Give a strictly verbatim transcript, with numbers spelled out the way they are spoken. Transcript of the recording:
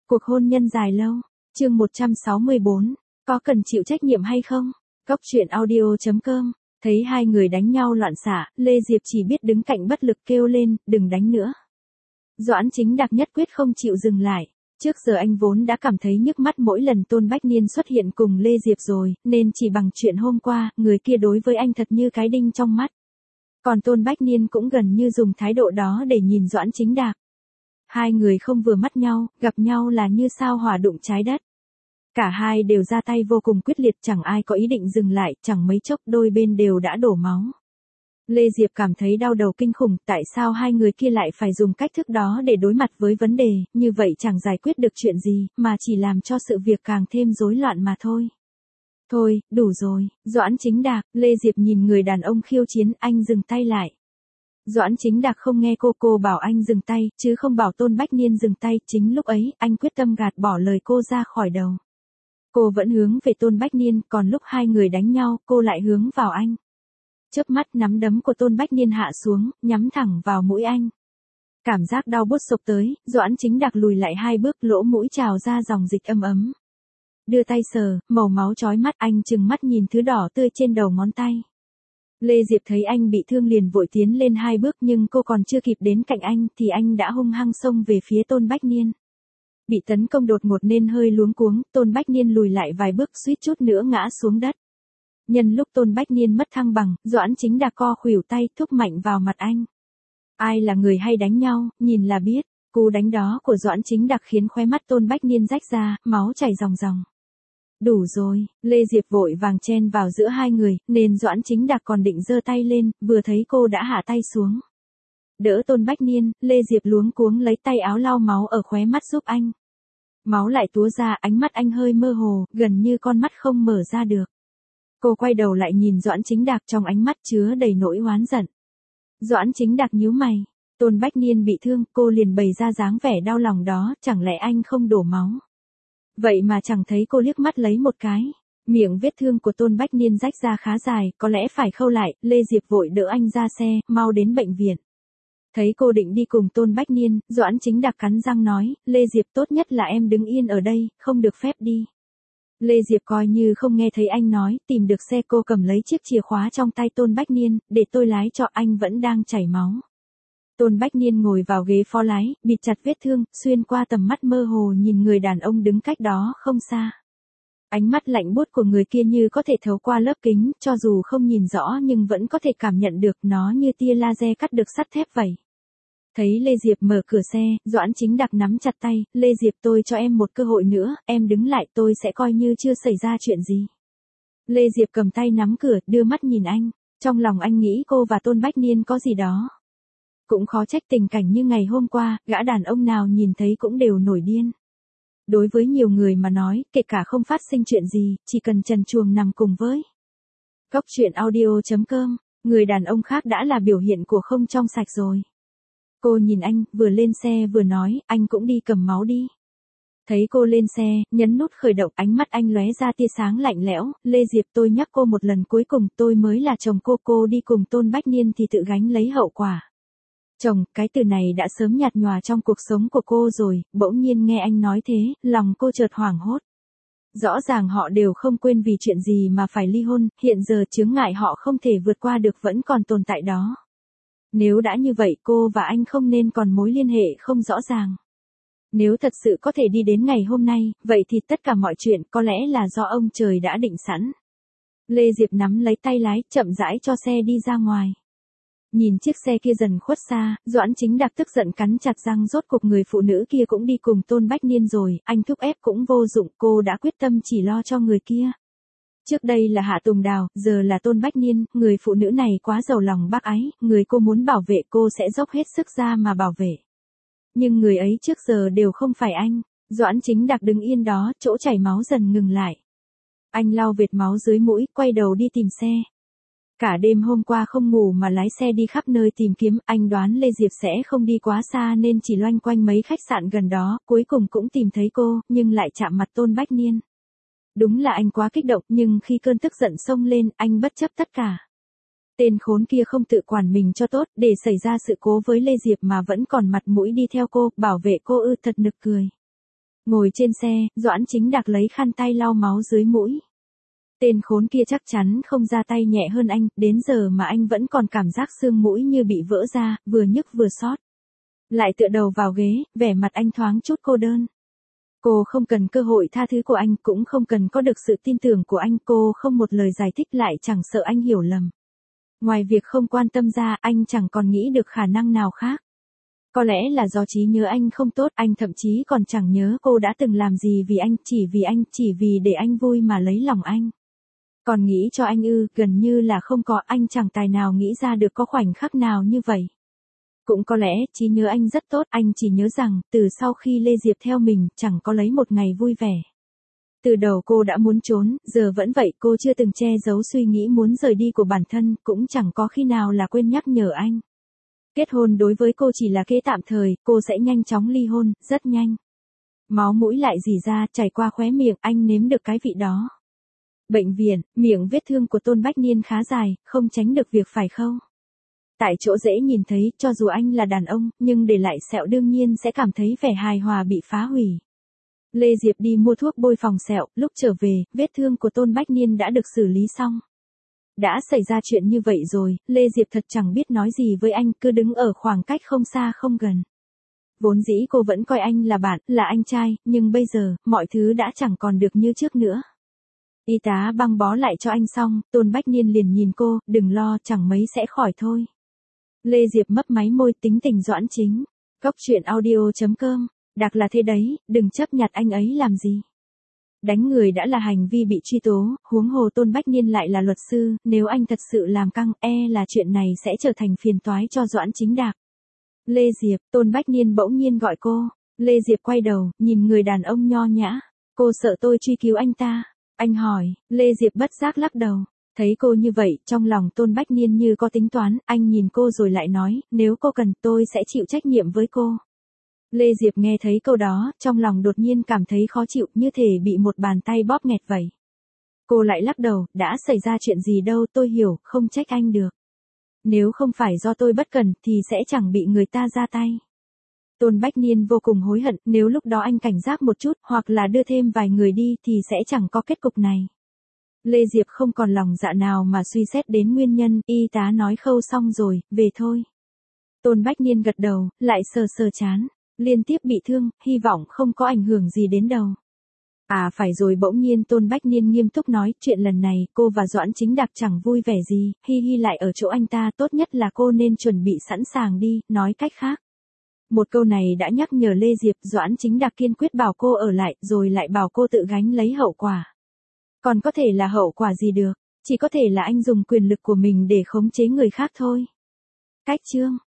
Cuộc hôn nhân dài lâu. Chương một trăm sáu mươi bốn. Có cần chịu trách nhiệm hay không? Cốc truyện audio chấm com. Thấy hai người đánh nhau loạn xạ, Lê Diệp chỉ biết đứng cạnh bất lực kêu lên, đừng đánh nữa. Doãn Chính Đạc nhất quyết không chịu dừng lại. Trước giờ anh vốn đã cảm thấy nhức mắt mỗi lần Tôn Bách Niên xuất hiện cùng Lê Diệp rồi, nên chỉ bằng chuyện hôm qua, người kia đối với anh thật như cái đinh trong mắt. Còn Tôn Bách Niên cũng gần như dùng thái độ đó để nhìn Doãn Chính Đạc. Hai người không vừa mắt nhau, gặp nhau là như sao hỏa đụng trái đất. Cả hai đều ra tay vô cùng quyết liệt, chẳng ai có ý định dừng lại, chẳng mấy chốc đôi bên đều đã đổ máu. Lê Diệp cảm thấy đau đầu kinh khủng, tại sao hai người kia lại phải dùng cách thức đó để đối mặt với vấn đề, như vậy chẳng giải quyết được chuyện gì, mà chỉ làm cho sự việc càng thêm rối loạn mà thôi. Thôi, đủ rồi, Doãn Chính Đạc, Lê Diệp nhìn người đàn ông khiêu chiến, anh dừng tay lại. Doãn Chính Đạc không nghe cô cô bảo anh dừng tay, chứ không bảo Tôn Bách Niên dừng tay, chính lúc ấy, anh quyết tâm gạt bỏ lời cô ra khỏi đầu. Cô vẫn hướng về Tôn Bách Niên, còn lúc hai người đánh nhau, cô lại hướng vào anh. Chớp mắt nắm đấm của Tôn Bách Niên hạ xuống, nhắm thẳng vào mũi anh. Cảm giác đau buốt sộc tới, Doãn Chính Đạc lùi lại hai bước, lỗ mũi trào ra dòng dịch ấm ấm. Đưa tay sờ, màu máu chói mắt, anh trừng mắt nhìn thứ đỏ tươi trên đầu ngón tay. Lê Diệp thấy anh bị thương liền vội tiến lên hai bước, nhưng cô còn chưa kịp đến cạnh anh thì anh đã hung hăng xông về phía Tôn Bách Niên. Bị tấn công đột ngột nên hơi luống cuống, Tôn Bách Niên lùi lại vài bước suýt chút nữa ngã xuống đất. Nhân lúc Tôn Bách Niên mất thăng bằng, Doãn Chính Đạc co khuỷu tay thúc mạnh vào mặt anh. Ai là người hay đánh nhau, nhìn là biết. Cú đánh đó của Doãn Chính Đạc khiến khóe mắt Tôn Bách Niên rách ra, máu chảy ròng ròng. Đủ rồi, Lê Diệp vội vàng chen vào giữa hai người, nên Doãn Chính Đạc còn định giơ tay lên, vừa thấy cô đã hạ tay xuống. Đỡ Tôn Bách Niên, Lê Diệp luống cuống lấy tay áo lau máu ở khóe mắt giúp anh. Máu lại túa ra, ánh mắt anh hơi mơ hồ, gần như con mắt không mở ra được. Cô quay đầu lại nhìn Doãn Chính Đạc, trong ánh mắt chứa đầy nỗi oán giận. Doãn Chính Đạc nhíu mày, Tôn Bách Niên bị thương, cô liền bày ra dáng vẻ đau lòng đó, chẳng lẽ anh không đổ máu? Vậy mà chẳng thấy cô liếc mắt lấy một cái. Miệng vết thương của Tôn Bách Niên rách ra khá dài, có lẽ phải khâu lại, Lê Diệp vội đỡ anh ra xe, mau đến bệnh viện. Thấy cô định đi cùng Tôn Bách Niên, Doãn Chính Đạc cắn răng nói, Lê Diệp tốt nhất là em đứng yên ở đây, không được phép đi. Lê Diệp coi như không nghe thấy anh nói, tìm được xe cô cầm lấy chiếc chìa khóa trong tay Tôn Bách Niên, để tôi lái cho, anh vẫn đang chảy máu. Tôn Bách Niên ngồi vào ghế phó lái, bịt chặt vết thương, xuyên qua tầm mắt mơ hồ nhìn người đàn ông đứng cách đó không xa. Ánh mắt lạnh buốt của người kia như có thể thấu qua lớp kính, cho dù không nhìn rõ nhưng vẫn có thể cảm nhận được, nó như tia laser cắt được sắt thép vậy. Thấy Lê Diệp mở cửa xe, Doãn Chính Đạc nắm chặt tay, Lê Diệp tôi cho em một cơ hội nữa, em đứng lại tôi sẽ coi như chưa xảy ra chuyện gì. Lê Diệp cầm tay nắm cửa, đưa mắt nhìn anh, trong lòng anh nghĩ cô và Tôn Bách Niên có gì đó. Cũng khó trách tình cảnh như ngày hôm qua, gã đàn ông nào nhìn thấy cũng đều nổi điên. Đối với nhiều người mà nói, kể cả không phát sinh chuyện gì, chỉ cần trần truồng nằm cùng với. Cốc truyện audio chấm com, người đàn ông khác đã là biểu hiện của không trong sạch rồi. Cô nhìn anh, vừa lên xe vừa nói, anh cũng đi cầm máu đi. Thấy cô lên xe, nhấn nút khởi động, ánh mắt anh lóe ra tia sáng lạnh lẽo, Lê Diệp tôi nhắc cô một lần cuối cùng, tôi mới là chồng cô, cô đi cùng Tôn Bách Niên thì tự gánh lấy hậu quả. Chồng, cái từ này đã sớm nhạt nhòa trong cuộc sống của cô rồi, bỗng nhiên nghe anh nói thế, lòng cô chợt hoảng hốt. Rõ ràng họ đều không quên vì chuyện gì mà phải ly hôn, hiện giờ chướng ngại họ không thể vượt qua được vẫn còn tồn tại đó. Nếu đã như vậy cô và anh không nên còn mối liên hệ không rõ ràng. Nếu thật sự có thể đi đến ngày hôm nay, vậy thì tất cả mọi chuyện có lẽ là do ông trời đã định sẵn. Lê Diệp nắm lấy tay lái, chậm rãi cho xe đi ra ngoài. Nhìn chiếc xe kia dần khuất xa, Doãn Chính Đạc tức giận cắn chặt răng, rốt cuộc người phụ nữ kia cũng đi cùng Tôn Bách Niên rồi, anh thúc ép cũng vô dụng, cô đã quyết tâm chỉ lo cho người kia. Trước đây là Hạ Tùng Đào, giờ là Tôn Bách Niên, người phụ nữ này quá giàu lòng bác ái, người cô muốn bảo vệ cô sẽ dốc hết sức ra mà bảo vệ. Nhưng người ấy trước giờ đều không phải anh. Doãn Chính Đạc đứng yên đó, chỗ chảy máu dần ngừng lại. Anh lau vệt máu dưới mũi, quay đầu đi tìm xe. Cả đêm hôm qua không ngủ mà lái xe đi khắp nơi tìm kiếm, anh đoán Lê Diệp sẽ không đi quá xa nên chỉ loanh quanh mấy khách sạn gần đó, cuối cùng cũng tìm thấy cô, nhưng lại chạm mặt Tôn Bách Niên. Đúng là anh quá kích động, nhưng khi cơn tức giận xông lên, anh bất chấp tất cả. Tên khốn kia không tự quản mình cho tốt, để xảy ra sự cố với Lê Diệp mà vẫn còn mặt mũi đi theo cô, bảo vệ cô ư, thật nực cười. Ngồi trên xe, Doãn Chính Đạc lấy khăn tay lau máu dưới mũi. Tên khốn kia chắc chắn không ra tay nhẹ hơn anh, đến giờ mà anh vẫn còn cảm giác xương mũi như bị vỡ ra, vừa nhức vừa xót. Lại tựa đầu vào ghế, vẻ mặt anh thoáng chút cô đơn. Cô không cần cơ hội tha thứ của anh, cũng không cần có được sự tin tưởng của anh, cô không một lời giải thích lại chẳng sợ anh hiểu lầm. Ngoài việc không quan tâm ra, anh chẳng còn nghĩ được khả năng nào khác. Có lẽ là do trí nhớ anh không tốt, anh thậm chí còn chẳng nhớ cô đã từng làm gì vì anh, chỉ vì anh, chỉ vì để anh vui mà lấy lòng anh. Còn nghĩ cho anh ư, gần như là không có, anh chẳng tài nào nghĩ ra được có khoảnh khắc nào như vậy. Cũng có lẽ, trí nhớ anh rất tốt, anh chỉ nhớ rằng, từ sau khi Lê Diệp theo mình, chẳng có lấy một ngày vui vẻ. Từ đầu cô đã muốn trốn, giờ vẫn vậy, cô chưa từng che giấu suy nghĩ muốn rời đi của bản thân, cũng chẳng có khi nào là quên nhắc nhở anh. Kết hôn đối với cô chỉ là kế tạm thời, cô sẽ nhanh chóng ly hôn, rất nhanh. Máu mũi lại rỉ ra, chảy qua khóe miệng, anh nếm được cái vị đó. Bệnh viện, miệng vết thương của Tôn Bách Niên khá dài, không tránh được việc phải khâu. Tại chỗ dễ nhìn thấy, cho dù anh là đàn ông, nhưng để lại sẹo đương nhiên sẽ cảm thấy vẻ hài hòa bị phá hủy. Lê Diệp đi mua thuốc bôi phòng sẹo, lúc trở về, vết thương của Tôn Bách Niên đã được xử lý xong. Đã xảy ra chuyện như vậy rồi, Lê Diệp thật chẳng biết nói gì với anh, cứ đứng ở khoảng cách không xa không gần. Vốn dĩ cô vẫn coi anh là bạn, là anh trai, nhưng bây giờ, mọi thứ đã chẳng còn được như trước nữa. Y tá băng bó lại cho anh xong, Tôn Bách Niên liền nhìn cô, đừng lo, chẳng mấy sẽ khỏi thôi. Lê Diệp mấp máy môi, tính tình Doãn Chính. Cốc truyện audio chấm com, Đạc là thế đấy, đừng chấp nhặt anh ấy làm gì. Đánh người đã là hành vi bị truy tố, huống hồ Tôn Bách Niên lại là luật sư, nếu anh thật sự làm căng, e là chuyện này sẽ trở thành phiền toái cho Doãn Chính Đạc. Lê Diệp, Tôn Bách Niên bỗng nhiên gọi cô. Lê Diệp quay đầu, nhìn người đàn ông nho nhã. Cô sợ tôi truy cứu anh ta. Anh hỏi, Lê Diệp bất giác lắc đầu. Thấy cô như vậy, trong lòng Tôn Bách Niên như có tính toán, anh nhìn cô rồi lại nói, nếu cô cần, tôi sẽ chịu trách nhiệm với cô. Lê Diệp nghe thấy câu đó, trong lòng đột nhiên cảm thấy khó chịu, như thể bị một bàn tay bóp nghẹt vậy. Cô lại lắc đầu, đã xảy ra chuyện gì đâu, tôi hiểu, không trách anh được. Nếu không phải do tôi bất cẩn, thì sẽ chẳng bị người ta ra tay. Tôn Bách Niên vô cùng hối hận, nếu lúc đó anh cảnh giác một chút, hoặc là đưa thêm vài người đi, thì sẽ chẳng có kết cục này. Lê Diệp không còn lòng dạ nào mà suy xét đến nguyên nhân, y tá nói khâu xong rồi, về thôi. Tôn Bách Niên gật đầu, lại sờ sờ chán, liên tiếp bị thương, hy vọng không có ảnh hưởng gì đến đầu. À phải rồi, bỗng nhiên Tôn Bách Niên nghiêm túc nói, chuyện lần này, cô và Doãn Chính Đạc chẳng vui vẻ gì, hi hi lại ở chỗ anh ta, tốt nhất là cô nên chuẩn bị sẵn sàng đi, nói cách khác. Một câu này đã nhắc nhở Lê Diệp, Doãn Chính Đạc kiên quyết bảo cô ở lại, rồi lại bảo cô tự gánh lấy hậu quả. Còn có thể là hậu quả gì được, chỉ có thể là anh dùng quyền lực của mình để khống chế người khác thôi. Cách chương